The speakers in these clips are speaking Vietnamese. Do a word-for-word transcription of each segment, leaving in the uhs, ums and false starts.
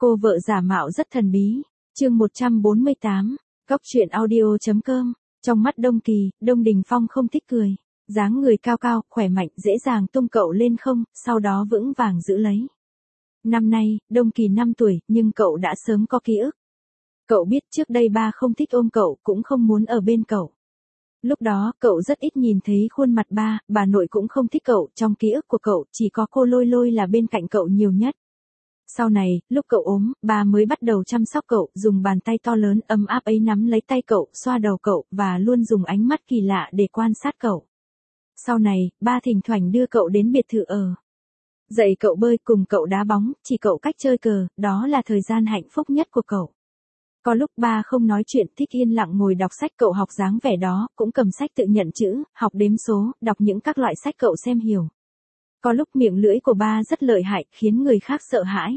Cô vợ giả mạo rất thần bí. Chương một trăm bốn mươi tám, Cóc truyện audio chấm com. Trong mắt Đông Kỳ, Đông Đình Phong không thích cười. Dáng người cao cao, khỏe mạnh, dễ dàng tung cậu lên không, sau đó vững vàng giữ lấy. Năm nay, Đông Kỳ năm tuổi, nhưng cậu đã sớm có ký ức. Cậu biết trước đây ba không thích ôm cậu, cũng không muốn ở bên cậu. Lúc đó, cậu rất ít nhìn thấy khuôn mặt ba, bà nội cũng không thích cậu, trong ký ức của cậu, chỉ có cô Lôi Lôi là bên cạnh cậu nhiều nhất. Sau này, lúc cậu ốm, ba mới bắt đầu chăm sóc cậu, dùng bàn tay to lớn ấm áp ấy nắm lấy tay cậu, xoa đầu cậu, và luôn dùng ánh mắt kỳ lạ để quan sát cậu. Sau này, ba thỉnh thoảng đưa cậu đến biệt thự ở. Dạy cậu bơi, cùng cậu đá bóng, chỉ cậu cách chơi cờ, đó là thời gian hạnh phúc nhất của cậu. Có lúc ba không nói chuyện, thích yên lặng ngồi đọc sách, cậu học dáng vẻ đó, cũng cầm sách tự nhận chữ, học đếm số, đọc những các loại sách cậu xem hiểu. Có lúc miệng lưỡi của ba rất lợi hại, khiến người khác sợ hãi.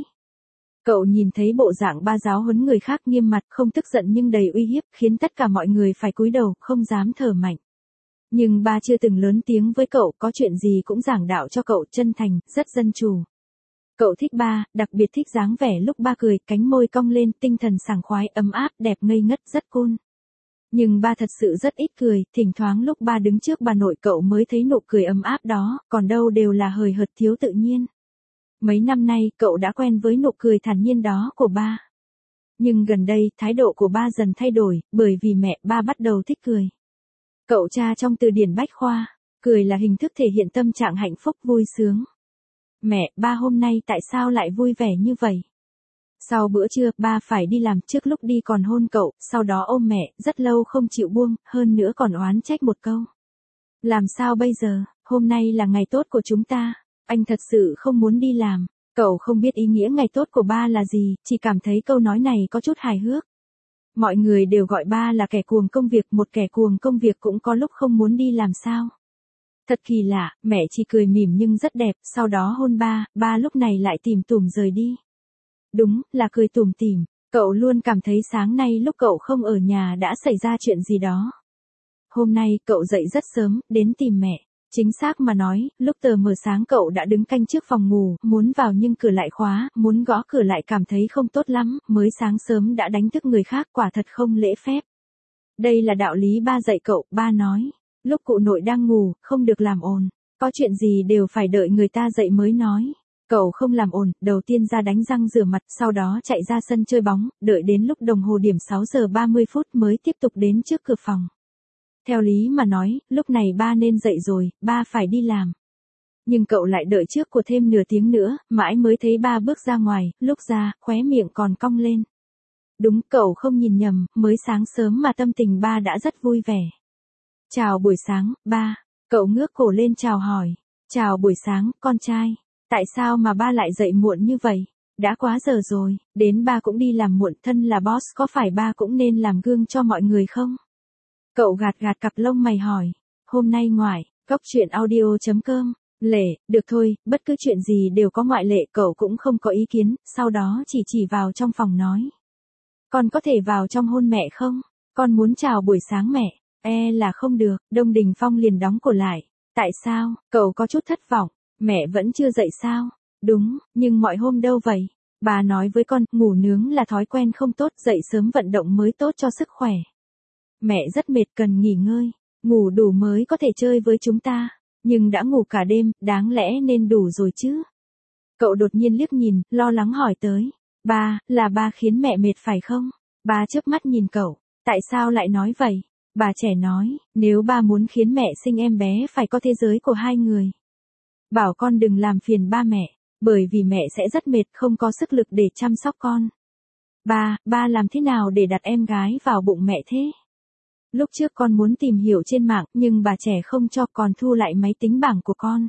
Cậu nhìn thấy bộ dạng ba giáo huấn người khác nghiêm mặt, không tức giận nhưng đầy uy hiếp, khiến tất cả mọi người phải cúi đầu, không dám thở mạnh. Nhưng ba chưa từng lớn tiếng với cậu, có chuyện gì cũng giảng đạo cho cậu, chân thành, rất dân chủ. Cậu thích ba, đặc biệt thích dáng vẻ lúc ba cười, cánh môi cong lên, tinh thần sảng khoái, ấm áp, đẹp ngây ngất, rất cool. Nhưng ba thật sự rất ít cười, thỉnh thoảng lúc ba đứng trước bà nội cậu mới thấy nụ cười ấm áp đó, còn đâu đều là hời hợt thiếu tự nhiên. Mấy năm nay, cậu đã quen với nụ cười thản nhiên đó của ba. Nhưng gần đây, thái độ của ba dần thay đổi, bởi vì mẹ ba bắt đầu thích cười. Cậu tra trong từ điển Bách Khoa, cười là hình thức thể hiện tâm trạng hạnh phúc vui sướng. Mẹ, ba hôm nay tại sao lại vui vẻ như vậy? Sau bữa trưa, ba phải đi làm, trước lúc đi còn hôn cậu, sau đó ôm mẹ, rất lâu không chịu buông, hơn nữa còn oán trách một câu. Làm sao bây giờ, hôm nay là ngày tốt của chúng ta, anh thật sự không muốn đi làm. Cậu không biết ý nghĩa ngày tốt của ba là gì, chỉ cảm thấy câu nói này có chút hài hước. Mọi người đều gọi ba là kẻ cuồng công việc, một kẻ cuồng công việc cũng có lúc không muốn đi làm sao. Thật kỳ lạ, mẹ chỉ cười mỉm nhưng rất đẹp, sau đó hôn ba, ba lúc này lại tủm tỉm rời đi. Đúng, là cười tủm tỉm, cậu luôn cảm thấy sáng nay lúc cậu không ở nhà đã xảy ra chuyện gì đó. Hôm nay, cậu dậy rất sớm, đến tìm mẹ. Chính xác mà nói, lúc tờ mờ sáng cậu đã đứng canh trước phòng ngủ, muốn vào nhưng cửa lại khóa, muốn gõ cửa lại cảm thấy không tốt lắm, mới sáng sớm đã đánh thức người khác, quả thật không lễ phép. Đây là đạo lý ba dạy cậu, ba nói. Lúc cụ nội đang ngủ, không được làm ồn. Có chuyện gì đều phải đợi người ta dậy mới nói. Cậu không làm ồn, đầu tiên ra đánh răng rửa mặt, sau đó chạy ra sân chơi bóng, đợi đến lúc đồng hồ điểm sáu giờ ba mươi phút mới tiếp tục đến trước cửa phòng. Theo lý mà nói, lúc này ba nên dậy rồi, ba phải đi làm. Nhưng cậu lại đợi trước của thêm nửa tiếng nữa, mãi mới thấy ba bước ra ngoài, lúc ra, khóe miệng còn cong lên. Đúng, cậu không nhìn nhầm, mới sáng sớm mà tâm tình ba đã rất vui vẻ. Chào buổi sáng, ba. Cậu ngước cổ lên chào hỏi. Chào buổi sáng, con trai. Tại sao mà ba lại dậy muộn như vậy? Đã quá giờ rồi, đến ba cũng đi làm muộn, thân là boss, có phải ba cũng nên làm gương cho mọi người không? Cậu gạt gạt cặp lông mày hỏi. Hôm nay ngoại, Cóc truyện audio chấm com. Lệ, được thôi, bất cứ chuyện gì đều có ngoại lệ, cậu cũng không có ý kiến, sau đó chỉ chỉ vào trong phòng nói. Con có thể vào trong hôn mẹ không? Con muốn chào buổi sáng mẹ. E là không được, Đông Đình Phong liền đóng cửa lại. Tại sao, cậu có chút thất vọng, mẹ vẫn chưa dậy sao? Đúng, nhưng mọi hôm đâu vậy? Bà nói với con, ngủ nướng là thói quen không tốt, dậy sớm vận động mới tốt cho sức khỏe. Mẹ rất mệt cần nghỉ ngơi, ngủ đủ mới có thể chơi với chúng ta, nhưng đã ngủ cả đêm, đáng lẽ nên đủ rồi chứ. Cậu đột nhiên liếc nhìn, lo lắng hỏi tới. Ba, là ba khiến mẹ mệt phải không? Ba chớp mắt nhìn cậu, tại sao lại nói vậy? Bà trẻ nói, nếu ba muốn khiến mẹ sinh em bé phải có thế giới của hai người. Bảo con đừng làm phiền ba mẹ, bởi vì mẹ sẽ rất mệt, không có sức lực để chăm sóc con. Ba, ba làm thế nào để đặt em gái vào bụng mẹ thế? Lúc trước con muốn tìm hiểu trên mạng, nhưng bà trẻ không cho, con thu lại máy tính bảng của con.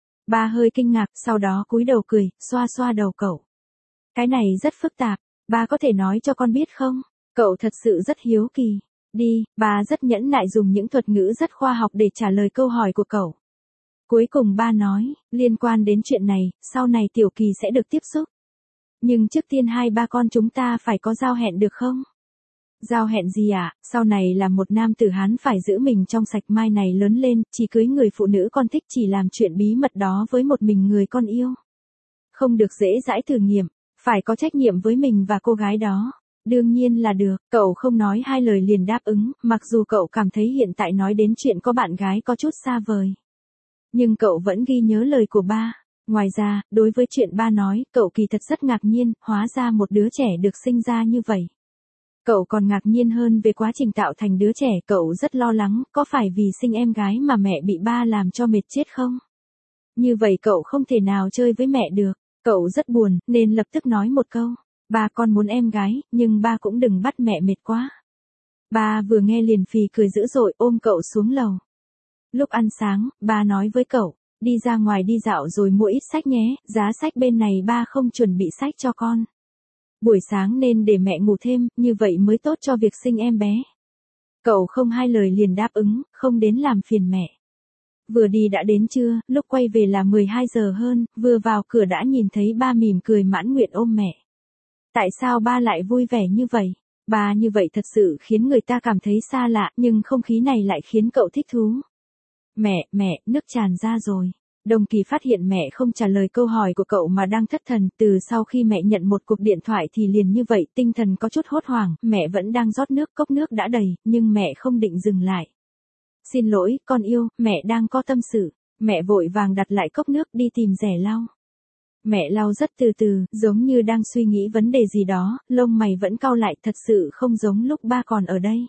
Ba hơi kinh ngạc, sau đó cúi đầu cười, xoa xoa đầu cậu. Cái này rất phức tạp, ba có thể nói cho con biết không? Cậu thật sự rất hiếu kỳ. Đi, bà rất nhẫn nại dùng những thuật ngữ rất khoa học để trả lời câu hỏi của cậu. Cuối cùng ba nói, liên quan đến chuyện này, sau này Tiểu Kỳ sẽ được tiếp xúc. Nhưng trước tiên hai ba con chúng ta phải có giao hẹn được không? Giao hẹn gì ạ? À? Sau này là một nam tử Hán phải giữ mình trong sạch, mai này lớn lên, chỉ cưới người phụ nữ con thích, chỉ làm chuyện bí mật đó với một mình người con yêu. Không được dễ dãi thử nghiệm, Phải có trách nhiệm với mình và cô gái đó. Đương nhiên là được, cậu không nói hai lời liền đáp ứng, mặc dù cậu cảm thấy hiện tại nói đến chuyện có bạn gái có chút xa vời. Nhưng cậu vẫn ghi nhớ lời của ba. Ngoài ra, đối với chuyện ba nói, cậu kỳ thật rất ngạc nhiên, hóa ra một đứa trẻ được sinh ra như vậy. Cậu còn ngạc nhiên hơn về quá trình tạo thành đứa trẻ, cậu rất lo lắng, có phải vì sinh em gái mà mẹ bị ba làm cho mệt chết không? Như vậy cậu không thể nào chơi với mẹ được, cậu rất buồn, nên lập tức nói một câu, ba con muốn em gái, nhưng ba cũng đừng bắt mẹ mệt quá. Ba vừa nghe liền phì cười dữ dội ôm cậu xuống lầu. Lúc ăn sáng, ba nói với cậu, đi ra ngoài đi dạo rồi mua ít sách nhé, giá sách bên này ba không chuẩn bị sách cho con. Buổi sáng nên để mẹ ngủ thêm, như vậy mới tốt cho việc sinh em bé. Cậu không hai lời liền đáp ứng, không đến làm phiền mẹ. Vừa đi đã đến trưa, lúc quay về là mười hai giờ hơn, vừa vào cửa đã nhìn thấy ba mỉm cười mãn nguyện ôm mẹ. Tại sao ba lại vui vẻ như vậy? Ba như vậy thật sự khiến người ta cảm thấy xa lạ, nhưng không khí này lại khiến cậu thích thú. Mẹ, mẹ, nước tràn ra rồi. Đồng Kỳ phát hiện mẹ không trả lời câu hỏi của cậu mà đang thất thần, từ sau khi mẹ nhận một cuộc điện thoại thì liền như vậy, tinh thần có chút hốt hoảng, mẹ vẫn đang rót nước, cốc nước đã đầy, nhưng mẹ không định dừng lại. Xin lỗi, con yêu, mẹ đang có tâm sự. Mẹ vội vàng đặt lại cốc nước đi tìm rẻ lau. Mẹ lau rất từ từ, giống như đang suy nghĩ vấn đề gì đó, lông mày vẫn cau lại, thật sự không giống lúc ba còn ở đây.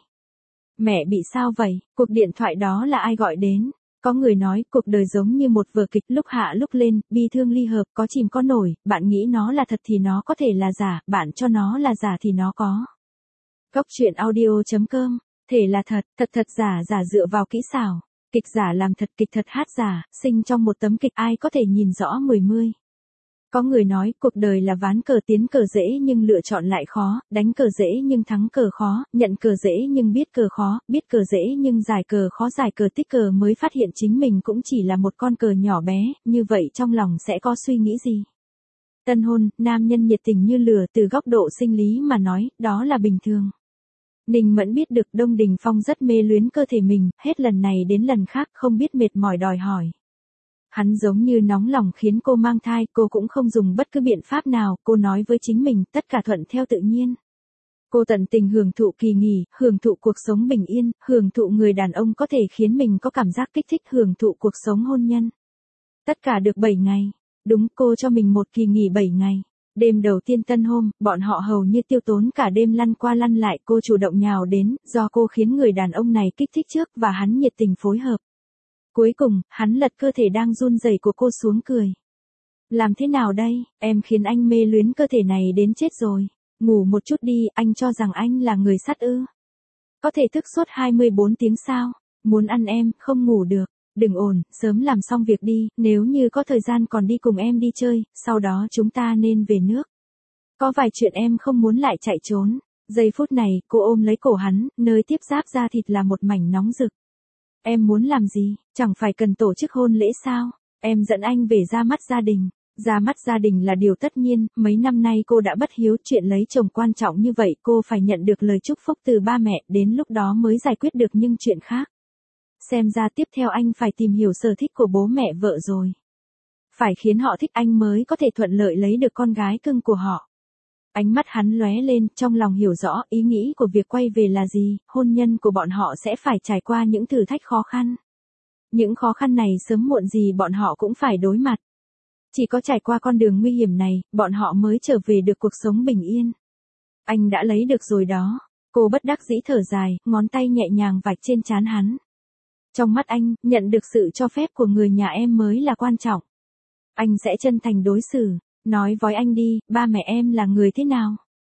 Mẹ bị sao vậy? Cuộc điện thoại đó là ai gọi đến? Có người nói, cuộc đời giống như một vở kịch, lúc hạ lúc lên, bi thương ly hợp, có chìm có nổi, bạn nghĩ nó là thật thì nó có thể là giả, bạn cho nó là giả thì nó có. Góc truyện audio chấm com, thể là thật, thật thật giả giả dựa vào kỹ xảo. Kịch giả làm thật, kịch thật hát giả, sinh trong một tấm kịch ai có thể nhìn rõ mười mươi. Có người nói, cuộc đời là ván cờ, tiến cờ dễ nhưng lựa chọn lại khó, đánh cờ dễ nhưng thắng cờ khó, nhận cờ dễ nhưng biết cờ khó, biết cờ dễ nhưng giải cờ khó, giải cờ tích cờ mới phát hiện chính mình cũng chỉ là một con cờ nhỏ bé, như vậy trong lòng sẽ có suy nghĩ gì? Tân hôn, nam nhân nhiệt tình như lửa, từ góc độ sinh lý mà nói, đó là bình thường. Ninh Mẫn biết được Đông Đình Phong rất mê luyến cơ thể mình, hết lần này đến lần khác không biết mệt mỏi đòi hỏi. Hắn giống như nóng lòng khiến cô mang thai, cô cũng không dùng bất cứ biện pháp nào, cô nói với chính mình, tất cả thuận theo tự nhiên. Cô tận tình hưởng thụ kỳ nghỉ, hưởng thụ cuộc sống bình yên, hưởng thụ người đàn ông có thể khiến mình có cảm giác kích thích, hưởng thụ cuộc sống hôn nhân. Tất cả được bảy ngày. Đúng, cô cho mình một kỳ nghỉ bảy ngày. Đêm đầu tiên tân hôn, bọn họ hầu như tiêu tốn cả đêm lăn qua lăn lại, cô chủ động nhào đến, do cô khiến người đàn ông này kích thích trước và hắn nhiệt tình phối hợp. Cuối cùng, hắn lật cơ thể đang run rẩy của cô xuống cười. Làm thế nào đây, em khiến anh mê luyến cơ thể này đến chết rồi. Ngủ một chút đi, anh cho rằng anh là người sắt ư. Có thể thức suốt hai mươi bốn tiếng sao, muốn ăn em, không ngủ được. Đừng ồn, sớm làm xong việc đi, nếu như có thời gian còn đi cùng em đi chơi, sau đó chúng ta nên về nước. Có vài chuyện em không muốn lại chạy trốn. Giây phút này, cô ôm lấy cổ hắn, nơi tiếp giáp da thịt là một mảnh nóng rực. Em muốn làm gì, chẳng phải cần tổ chức hôn lễ sao? Em dẫn anh về ra mắt gia đình. Ra mắt gia đình là điều tất nhiên, mấy năm nay cô đã bất hiếu, chuyện lấy chồng quan trọng như vậy, cô phải nhận được lời chúc phúc từ ba mẹ, đến lúc đó mới giải quyết được những chuyện khác. Xem ra tiếp theo anh phải tìm hiểu sở thích của bố mẹ vợ rồi. Phải khiến họ thích anh mới có thể thuận lợi lấy được con gái cưng của họ. Ánh mắt hắn lóe lên, trong lòng hiểu rõ ý nghĩ của việc quay về là gì, hôn nhân của bọn họ sẽ phải trải qua những thử thách khó khăn. Những khó khăn này sớm muộn gì bọn họ cũng phải đối mặt. Chỉ có trải qua con đường nguy hiểm này, bọn họ mới trở về được cuộc sống bình yên. Anh đã lấy được rồi đó. Cô bất đắc dĩ thở dài, ngón tay nhẹ nhàng vạch trên trán hắn. Trong mắt anh, nhận được sự cho phép của người nhà em mới là quan trọng. Anh sẽ chân thành đối xử. Nói với anh đi, ba mẹ em là người thế nào?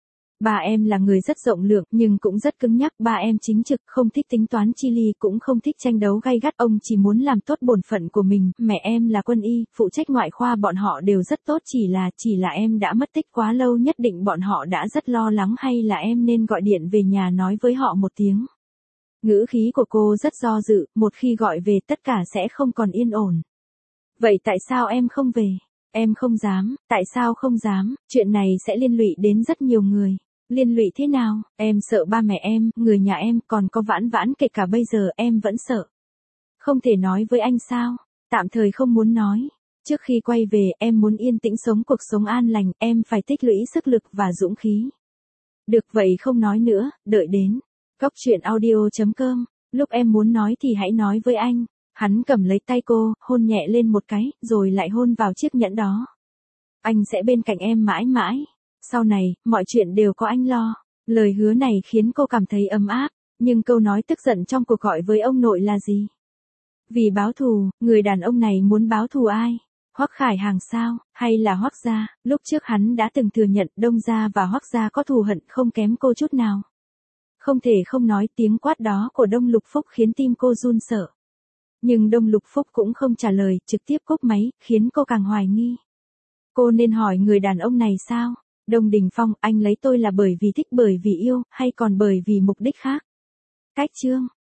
Ba em là người rất rộng lượng, nhưng cũng rất cứng nhắc. Ba em chính trực, không thích tính toán chi ly, cũng không thích tranh đấu gay gắt. Ông chỉ muốn làm tốt bổn phận của mình. Mẹ em là quân y, phụ trách ngoại khoa, bọn họ đều rất tốt. Chỉ là, chỉ là em đã mất tích quá lâu, nhất định bọn họ đã rất lo lắng, hay là em nên gọi điện về nhà nói với họ một tiếng. Ngữ khí của cô rất do dự, một khi gọi về tất cả sẽ không còn yên ổn. Vậy tại sao em không về? Em không dám, tại sao không dám, chuyện này sẽ liên lụy đến rất nhiều người. Liên lụy thế nào, em sợ ba mẹ em, người nhà em, còn có Vãn Vãn, kể cả bây giờ em vẫn sợ. Không thể nói với anh sao, tạm thời không muốn nói. Trước khi quay về em muốn yên tĩnh sống cuộc sống an lành, em phải tích lũy sức lực và dũng khí. Được vậy không nói nữa, đợi đến. Cóc truyện audio chấm com, lúc em muốn nói thì hãy nói với anh. Hắn cầm lấy tay cô, hôn nhẹ lên một cái, rồi lại hôn vào chiếc nhẫn đó. Anh sẽ bên cạnh em mãi mãi. Sau này, mọi chuyện đều có anh lo. Lời hứa này khiến cô cảm thấy ấm áp, nhưng câu nói tức giận trong cuộc gọi với ông nội là gì? Vì báo thù, người đàn ông này muốn báo thù ai? Hoắc Khải Hàng sao, hay là Hoắc gia? Lúc trước hắn đã từng thừa nhận Đông gia và Hoắc gia có thù hận không kém cô chút nào. Không thể không nói tiếng quát đó của Đông Lục Phúc khiến tim cô run sợ. Nhưng Đông Lục Phúc cũng không trả lời, trực tiếp cúp máy, khiến cô càng hoài nghi. Cô nên hỏi người đàn ông này sao? Đông Đình Phong, anh lấy tôi là bởi vì thích bởi vì yêu, hay còn bởi vì mục đích khác? Cách chương